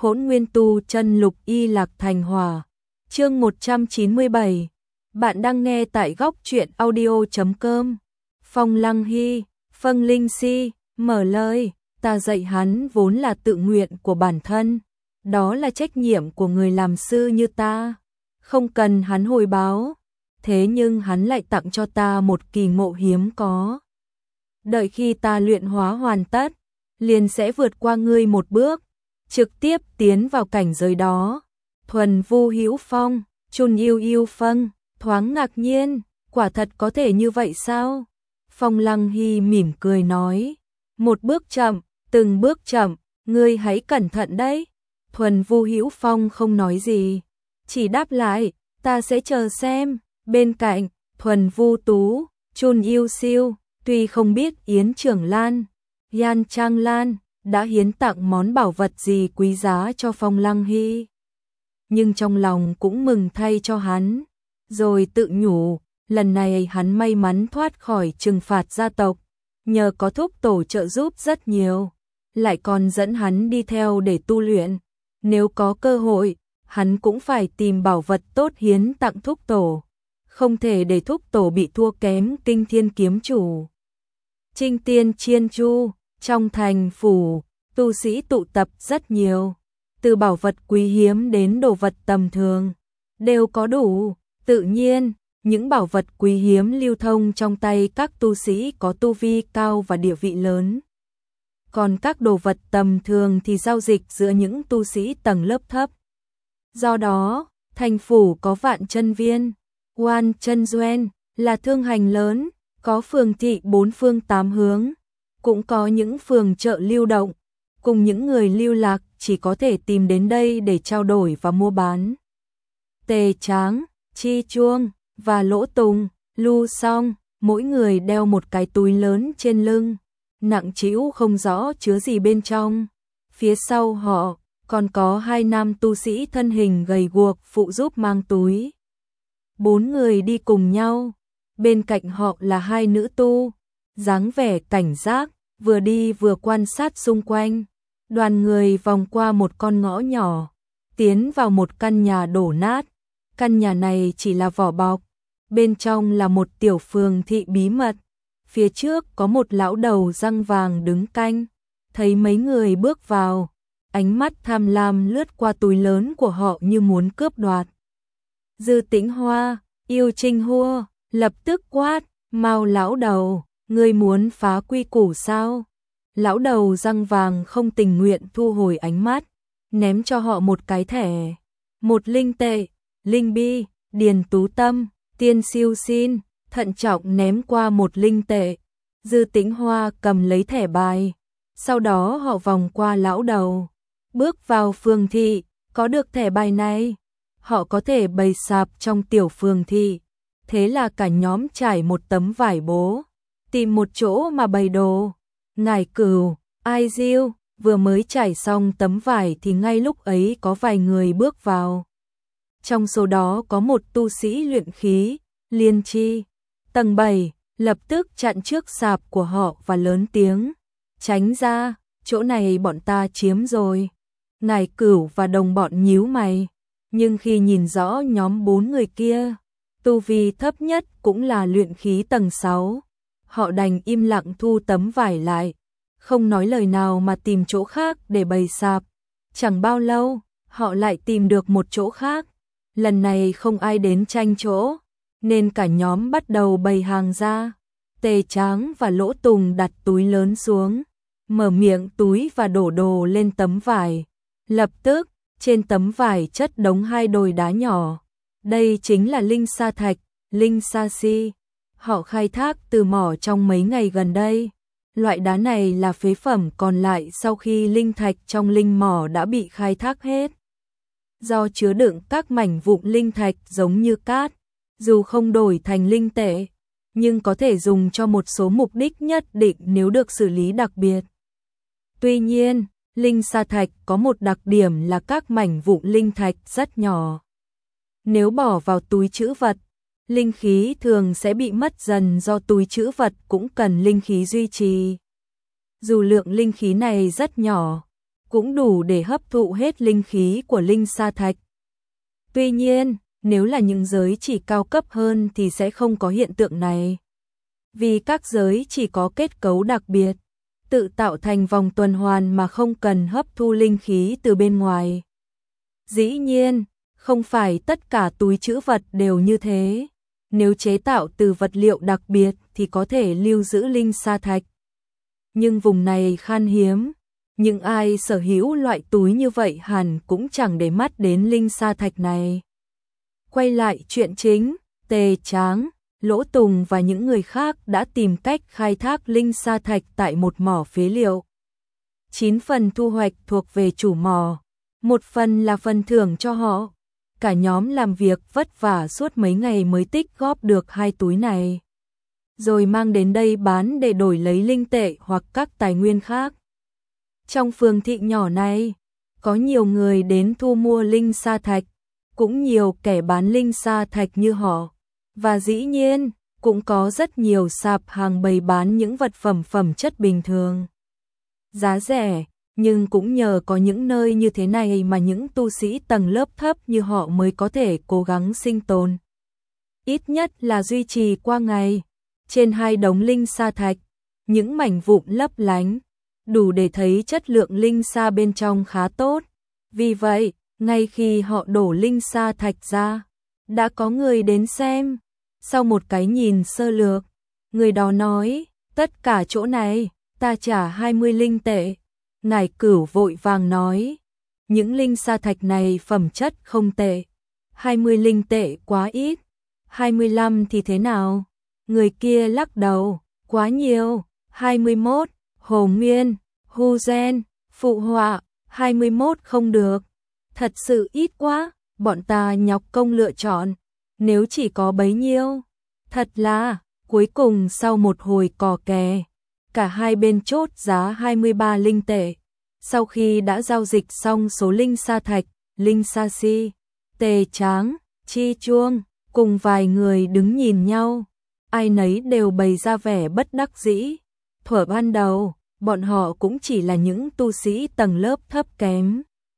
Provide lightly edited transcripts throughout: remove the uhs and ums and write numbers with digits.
Hỗn Nguyên Tu Chân Lục Y Lạc Thành Hỏa. Chương 197. Bạn đang nghe tại góc truyện audio.com. Phong Lăng Hy, Phân Linh Si, mở lời, ta dạy hắn vốn là tự nguyện của bản thân, đó là trách nhiệm của người làm sư như ta, không cần hắn hồi báo, thế nhưng hắn lại tặng cho ta một kỳ ngộ hiếm có. Đợi khi ta luyện hóa hoàn tất, liền sẽ vượt qua ngươi một bước, trực tiếp tiến vào cảnh giới đó. Thuần Vu Hữu Phong, Chun Yêu Yêu Phân, thoáng ngạc nhiên, quả thật có thể như vậy sao? Phong Lăng Hy mỉm cười nói, một bước chậm, từng bước chậm, ngươi hãy cẩn thận đấy. Thuần Vu Hữu Phong không nói gì, chỉ đáp lại, ta sẽ chờ xem. Bên cạnh, Thuần Vu Tú, Chun Yêu Siêu, tuy không biết Yến Trưởng Lan, Yan Trang Lan đã hiến tặng món bảo vật gì quý giá cho Phong Lăng Hy, nhưng trong lòng cũng mừng thay cho hắn, rồi tự nhủ, lần này hắn may mắn thoát khỏi trừng phạt gia tộc, nhờ có thúc tổ trợ giúp rất nhiều, lại còn dẫn hắn đi theo để tu luyện, nếu có cơ hội, hắn cũng phải tìm bảo vật tốt hiến tặng thúc tổ, không thể để thúc tổ bị thua kém Kinh Thiên Kiếm Chủ. Trinh Tiên Chiên Chu, trong thành phủ, tu sĩ tụ tập rất nhiều, từ bảo vật quý hiếm đến đồ vật tầm thường, đều có đủ. Tự nhiên, những bảo vật quý hiếm lưu thông trong tay các tu sĩ có tu vi cao và địa vị lớn. Còn các đồ vật tầm thường thì giao dịch giữa những tu sĩ tầng lớp thấp. Do đó, thành phủ có Vạn Chân Viên, Quan Chân Duyên là thương hành lớn, có phường thị bốn phương tám hướng, cũng có những phường chợ lưu động, cùng những người lưu lạc chỉ có thể tìm đến đây để trao đổi và mua bán. Tề Tráng, Chi Chuông và Lỗ Tùng, Lu Song, mỗi người đeo một cái túi lớn trên lưng, nặng trĩu không rõ chứa gì bên trong. Phía sau họ còn có hai nam tu sĩ thân hình gầy guộc phụ giúp mang túi. Bốn người đi cùng nhau, bên cạnh họ là hai nữ tu, dáng vẻ cảnh giác, vừa đi vừa quan sát xung quanh. Đoàn người vòng qua một con ngõ nhỏ, tiến vào một căn nhà đổ nát. Căn nhà này chỉ là vỏ bọc, bên trong là một tiểu phường thị bí mật. Phía trước có một lão đầu răng vàng đứng canh, thấy mấy người bước vào, ánh mắt tham lam lướt qua túi lớn của họ như muốn cướp đoạt. Dư Tĩnh Hoa, Yêu Trinh Hua, lập tức quát, mau lão đầu, ngươi muốn phá quy củ sao? Lão đầu răng vàng không tình nguyện thu hồi ánh mắt, ném cho họ một cái thẻ, một linh tệ. Linh Bi, Điền Tú Tâm, Tiên Siêu Xin, thận trọng ném qua một linh tệ. Dư Tĩnh Hoa cầm lấy thẻ bài, sau đó họ vòng qua lão đầu, bước vào phường thị, có được thẻ bài này, họ có thể bày sạp trong tiểu phường thị. Thế là cả nhóm trải một tấm vải bố, tìm một chỗ mà bày đồ. Ngải Cửu, Ai Diêu vừa mới trải xong tấm vải thì ngay lúc ấy có vài người bước vào. Trong số đó có một tu sĩ luyện khí, Liên Chi, tầng 7, lập tức chặn trước sạp của họ và lớn tiếng, tránh ra, chỗ này bọn ta chiếm rồi. Ngải Cửu và đồng bọn nhíu mày, nhưng khi nhìn rõ nhóm 4 người kia, tu vi thấp nhất cũng là luyện khí tầng 6, họ đành im lặng thu tấm vải lại, không nói lời nào mà tìm chỗ khác để bày sạp. Chẳng bao lâu, họ lại tìm được một chỗ khác. Lần này không ai đến tranh chỗ, nên cả nhóm bắt đầu bày hàng ra. Tề Tráng và Lỗ Tùng đặt túi lớn xuống, mở miệng túi và đổ đồ lên tấm vải. Lập tức, trên tấm vải chất đống hai đồi đá nhỏ. Đây chính là linh sa thạch, linh sa si. Họ khai thác từ mỏ trong mấy ngày gần đây. Loại đá này là phế phẩm còn lại sau khi linh thạch trong linh mỏ đã bị khai thác hết. Do chứa đựng các mảnh vụn linh thạch giống như cát, dù không đổi thành linh tệ, nhưng có thể dùng cho một số mục đích nhất định nếu được xử lý đặc biệt. Tuy nhiên, linh sa thạch có một đặc điểm là các mảnh vụn linh thạch rất nhỏ. Nếu bỏ vào túi trữ vật, linh khí thường sẽ bị mất dần do túi trữ vật cũng cần linh khí duy trì. Dù lượng linh khí này rất nhỏ, cũng đủ để hấp thụ hết linh khí của linh sa thạch. Tuy nhiên, nếu là những giới chỉ cao cấp hơn thì sẽ không có hiện tượng này. Vì các giới chỉ có kết cấu đặc biệt, tự tạo thành vòng tuần hoàn mà không cần hấp thu linh khí từ bên ngoài. Dĩ nhiên, không phải tất cả túi trữ vật đều như thế. Nếu chế tạo từ vật liệu đặc biệt thì có thể lưu giữ linh sa thạch. Nhưng vùng này khan hiếm, những ai sở hữu loại túi như vậy hẳn cũng chẳng để mắt đến linh sa thạch này. Quay lại chuyện chính, Tề Tráng, Lỗ Tùng và những người khác đã tìm cách khai thác linh sa thạch tại một mỏ phế liệu. 9 phần thu hoạch thuộc về chủ mỏ, 1 phần là phần thưởng cho họ. Cả nhóm làm việc vất vả suốt mấy ngày mới tích góp được 2 túi này. Rồi mang đến đây bán để đổi lấy linh tệ hoặc các tài nguyên khác. Trong phường thị nhỏ này, có nhiều người đến thu mua linh sa thạch, cũng nhiều kẻ bán linh sa thạch như họ. Và dĩ nhiên, cũng có rất nhiều sạp hàng bày bán những vật phẩm chất bình thường. Giá rẻ, nhưng cũng nhờ có những nơi như thế này mà những tu sĩ tầng lớp thấp như họ mới có thể cố gắng sinh tồn. Ít nhất là duy trì qua ngày. Trên 2 đống linh sa thạch, những mảnh vụn lấp lánh, đủ để thấy chất lượng linh sa bên trong khá tốt. Vì vậy, ngay khi họ đổ linh sa thạch ra, đã có người đến xem. Sau một cái nhìn sơ lược, người đó nói, tất cả chỗ này, ta trả 20 linh tệ. Ngải Cửu vội vàng nói, những linh sa thạch này phẩm chất không tệ, 20 linh tệ quá ít, 25 thì thế nào? Người kia lắc đầu, quá nhiều, 21, Hồ Nguyên, Hu Gen, phụ họa, 21 không được, thật sự ít quá, bọn ta nhọc công lựa chọn, nếu chỉ có bấy nhiêu. Thật là, cuối cùng sau một hồi cò kè, cả hai bên chốt giá 23 linh tệ. Sau khi đã giao dịch xong số linh sa thạch, linh sa si, Tề Tráng, Chi Chuông, cùng vài người đứng nhìn nhau, ai nấy đều bày ra vẻ bất đắc dĩ. Thuở ban đầu, bọn họ cũng chỉ là những tu sĩ tầng lớp thấp kém.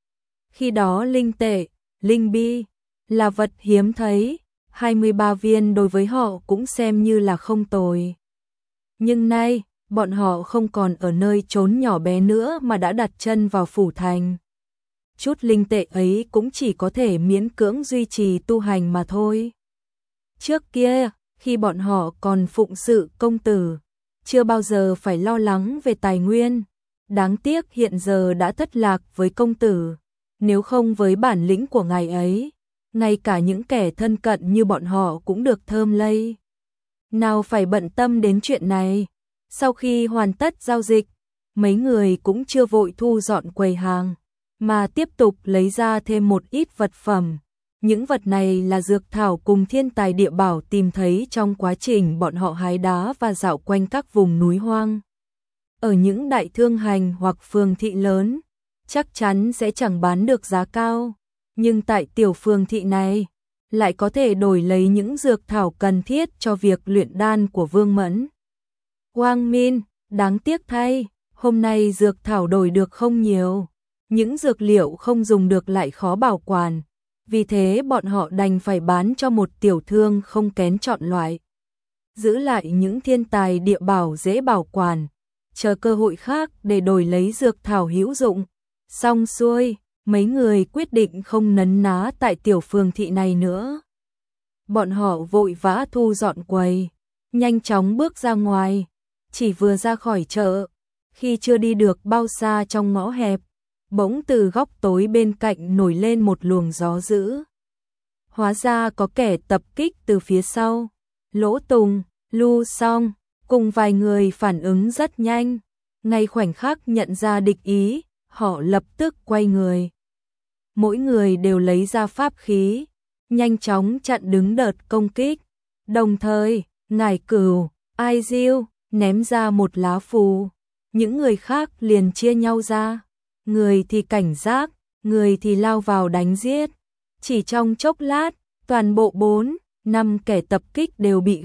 Khi đó linh tệ, linh bi, là vật hiếm thấy, 23 viên đối với họ cũng xem như là không tồi. Nhưng nay, bọn họ không còn ở nơi trốn nhỏ bé nữa mà đã đặt chân vào phủ thành. Chút linh tệ ấy cũng chỉ có thể miễn cưỡng duy trì tu hành mà thôi. Trước kia, khi bọn họ còn phụng sự công tử, chưa bao giờ phải lo lắng về tài nguyên. Đáng tiếc hiện giờ đã thất lạc với công tử. Nếu không với bản lĩnh của ngài ấy, ngay cả những kẻ thân cận như bọn họ cũng được thơm lây. Nào phải bận tâm đến chuyện này. Sau khi hoàn tất giao dịch, mấy người cũng chưa vội thu dọn quầy hàng, mà tiếp tục lấy ra thêm một ít vật phẩm. Những vật này là dược thảo cùng thiên tài địa bảo tìm thấy trong quá trình bọn họ hái đá và dạo quanh các vùng núi hoang. Ở những đại thương hành hoặc phường thị lớn, chắc chắn sẽ chẳng bán được giá cao, nhưng tại tiểu phường thị này, lại có thể đổi lấy những dược thảo cần thiết cho việc luyện đan của Vương Mẫn. Quang Minh, đáng tiếc thay, hôm nay dược thảo đổi được không nhiều, những dược liệu không dùng được lại khó bảo quản, vì thế bọn họ đành phải bán cho một tiểu thương không kén chọn loại. Giữ lại những thiên tài địa bảo dễ bảo quản, chờ cơ hội khác để đổi lấy dược thảo hữu dụng. Xong xuôi, mấy người quyết định không nấn ná tại tiểu phường thị này nữa. Bọn họ vội vã thu dọn quầy, nhanh chóng bước ra ngoài. Chỉ vừa ra khỏi chợ, khi chưa đi được bao xa trong ngõ hẹp, bỗng từ góc tối bên cạnh nổi lên một luồng gió dữ. Hóa ra có kẻ tập kích từ phía sau. Lỗ Tùng, Lu Song, cùng vài người phản ứng rất nhanh. Ngay khoảnh khắc nhận ra địch ý, họ lập tức quay người. Mỗi người đều lấy ra pháp khí, nhanh chóng chặn đứng đợt công kích. Đồng thời, Ngải Cửu, Ai Diêu ném ra một lá phù. Những người khác liền chia nhau ra. Người thì cảnh giác, người thì lao vào đánh giết. Chỉ trong chốc lát, toàn bộ 4-5 kẻ tập kích đều bị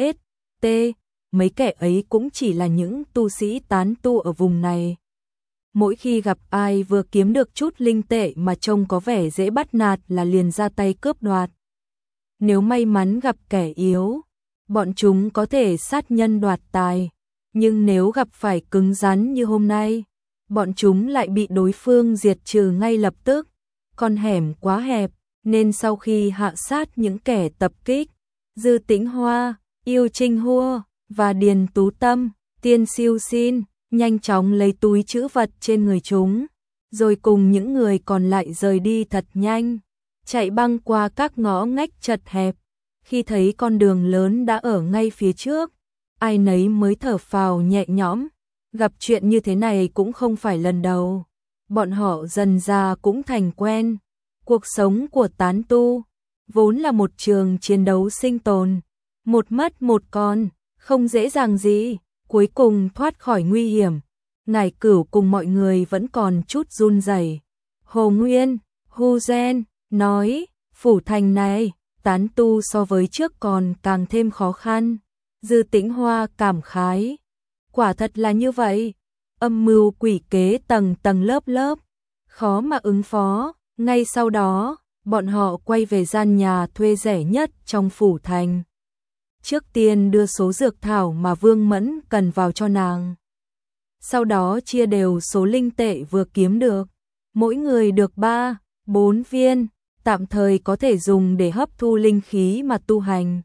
TCST. Mấy kẻ ấy cũng chỉ là những tu sĩ tán tu ở vùng này. mỗi khi gặp ai vừa kiếm được chút linh tệ mà trông có vẻ dễ bắt nạt là liền ra tay cướp đoạt. Nếu may mắn gặp kẻ yếu, bọn chúng có thể sát nhân đoạt tài, nhưng nếu gặp phải cứng rắn như hôm nay, bọn chúng lại bị đối phương diệt trừ ngay lập tức. Con hẻm quá hẹp, nên sau khi hạ sát những kẻ tập kích, Dư Tĩnh Hoa, Yêu Trinh Hua và Điền Tú Tâm, Tiên Siêu Xin nhanh chóng lấy túi trữ vật trên người chúng, rồi cùng những người còn lại rời đi thật nhanh, chạy băng qua các ngõ ngách chật hẹp. Khi thấy con đường lớn đã ở ngay phía trước, ai nấy mới thở phào nhẹ nhõm. Gặp chuyện như thế này cũng không phải lần đầu, bọn họ dần dà cũng thành quen. Cuộc sống của tán tu vốn là một trường chiến đấu sinh tồn, một mất một còn, không dễ dàng gì. Cuối cùng thoát khỏi nguy hiểm, Ngải Cửu cùng mọi người vẫn còn chút run rẩy. Hồ Nguyên, Hu Gen nói, phủ thành này, tán tu so với trước còn càng thêm khó khăn. Dư Tĩnh Hoa cảm khái, quả thật là như vậy, âm mưu quỷ kế tầng tầng lớp lớp, khó mà ứng phó. Ngay sau đó, bọn họ quay về gian nhà thuê rẻ nhất trong phủ thành. Trước tiên đưa số dược thảo mà Vương Mẫn cần vào cho nàng. Sau đó chia đều số linh tệ vừa kiếm được, mỗi người được 3-4 viên, tạm thời có thể dùng để hấp thu linh khí mà tu hành.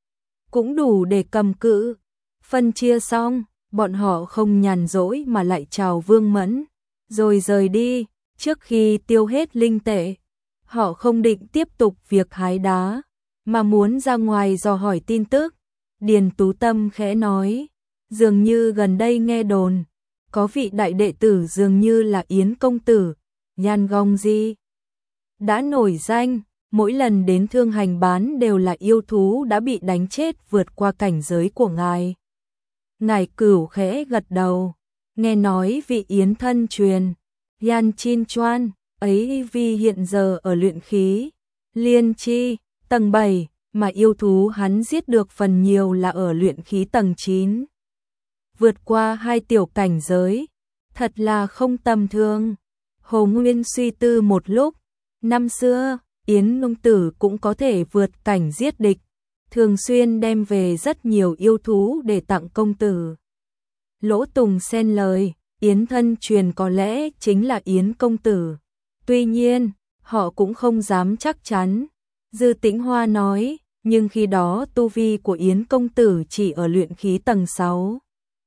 Cũng đủ để cầm cự. Phân chia xong, bọn họ không nhàn rỗi mà lại chào Vương Mẫn, rồi rời đi. Trước khi tiêu hết linh tệ, họ không định tiếp tục việc hái đá, mà muốn ra ngoài dò hỏi tin tức. Điền Tú Tâm khẽ nói, dường như gần đây nghe đồn, có vị đại đệ tử dường như là Yến công tử, Nhan Gong Di, đã nổi danh, mỗi lần đến Thương Hành bán đều là yêu thú đã bị đánh chết vượt qua cảnh giới của ngài. Ngải Cửu khẽ gật đầu, nghe nói vị Yến thân truyền, Yan Chin Chuan, ấy vì hiện giờ ở luyện khí, Liên Chi, tầng 7, mà yêu thú hắn giết được phần nhiều là ở luyện khí tầng 9. Vượt qua 2 tiểu cảnh giới, thật là không tầm thường. Hồ Nguyên suy tư một lúc, năm xưa, Yến Nông Tử cũng có thể vượt cảnh giết địch, thường xuyên đem về rất nhiều yêu thú để tặng công tử. Lỗ Tùng xen lời, Yến thân truyền có lẽ chính là Yến công tử. Tuy nhiên, họ cũng không dám chắc chắn. Dư Tĩnh Hoa nói, nhưng khi đó tu vi của Yến công tử chỉ ở luyện khí tầng 6.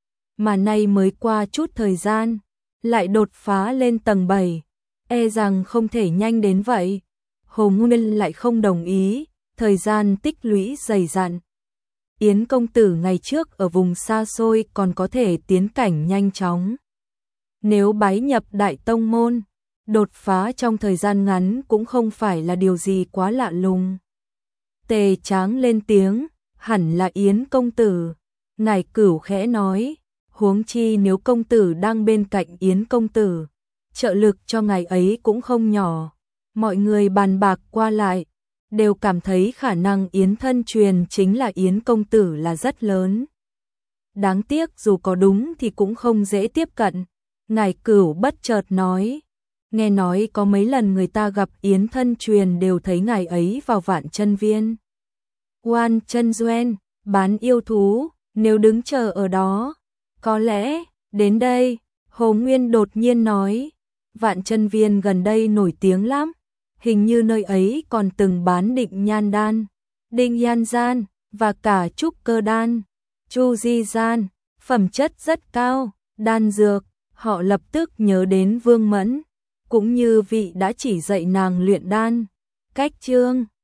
Mà nay mới qua chút thời gian, lại đột phá lên tầng 7, e rằng không thể nhanh đến vậy. Hồ Nguyên lại không đồng ý, thời gian tích lũy dày dặn. Yến công tử ngày trước ở vùng xa xôi còn có thể tiến cảnh nhanh chóng. Nếu bái nhập Đại Tông môn, đột phá trong thời gian ngắn cũng không phải là điều gì quá lạ lùng. Tề Tráng lên tiếng, hẳn là Yến công tử. Ngải Cửu khẽ nói, huống chi nếu công tử đang bên cạnh Yến công tử, trợ lực cho ngài ấy cũng không nhỏ. Mọi người bàn bạc qua lại, đều cảm thấy khả năng Yến thân truyền chính là Yến công tử là rất lớn. Đáng tiếc dù có đúng thì cũng không dễ tiếp cận. Ngải Cửu bất chợt nói, nghe nói có mấy lần người ta gặp Yến thân truyền đều thấy ngài ấy vào Vạn Chân Viên. Quan Chân Duyên, bán yêu thú, nếu đứng chờ ở đó, có lẽ, đến đây, Hồ Nguyên đột nhiên nói, Vạn Chân Viên gần đây nổi tiếng lắm, hình như nơi ấy còn từng bán định nhan đan, định nhan gian, và cả trúc cơ đan, chu di gian, phẩm chất rất cao, đan dược. Họ lập tức nhớ đến Vương Mẫn, cũng như vị đã chỉ dạy nàng luyện đan. Cách chương